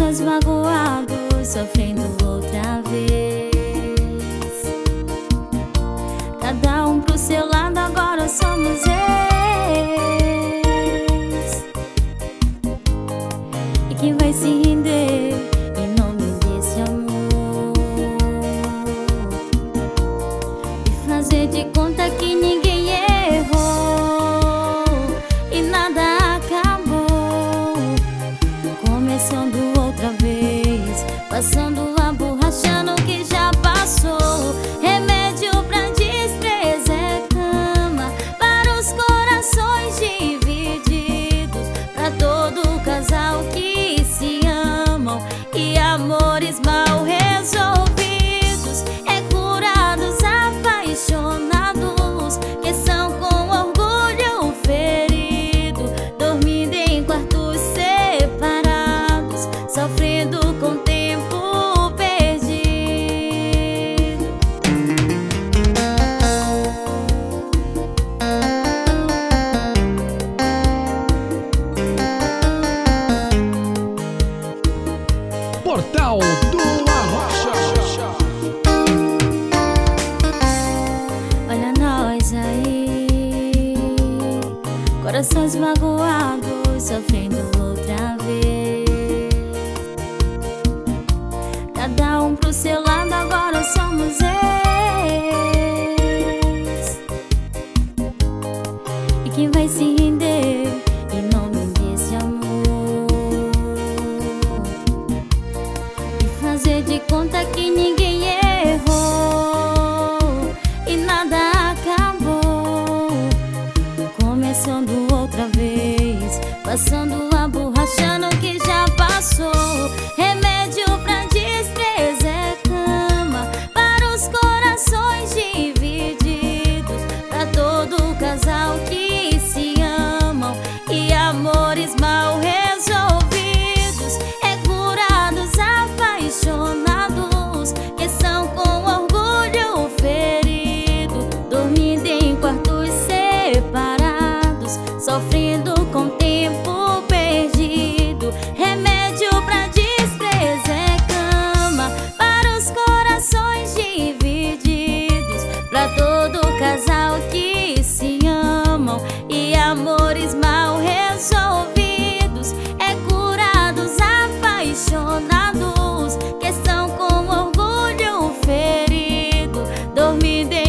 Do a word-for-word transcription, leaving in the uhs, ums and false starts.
Corações magoados, sofrendo outra vez. Cada um pro seu lado, agora somos ex. E quem vai se render em nome desse amor e fazer de conta que ninguém errou e nada acabou, começando outra vez, passando a borracha no que já passou. Remédio pra destreza é cama para os corações divididos, pra todo casal que se amam e amores mal resolvidos, é curados, apaixonados, que são com orgulho ferido, dormindo em quartos separados, sofrendo com o tempo perdido. Portal do Arrocha. Olha nós aí, corações magoados, sofrendo outra vez. Cada um pro seu lado, agora somos ex. E quem vai se render em nome desse amor e fazer de conta que ninguém errou e nada acabou, começando outra vez, passando a borracha no que já passou. Remédio pra destreza é cama para os corações divididos, pra todo casal que se amam e amores mal resolvidos, é curados, apaixonados, que são com orgulho ferido, dormindo em quartos separados, sofrendo com o tempo perdido. Remédio pra destreza é cama para os corações divididos, pra todo casal que se amam e amores mal resolvidos, é curados, apaixonados, que são com orgulho ferido, dormindo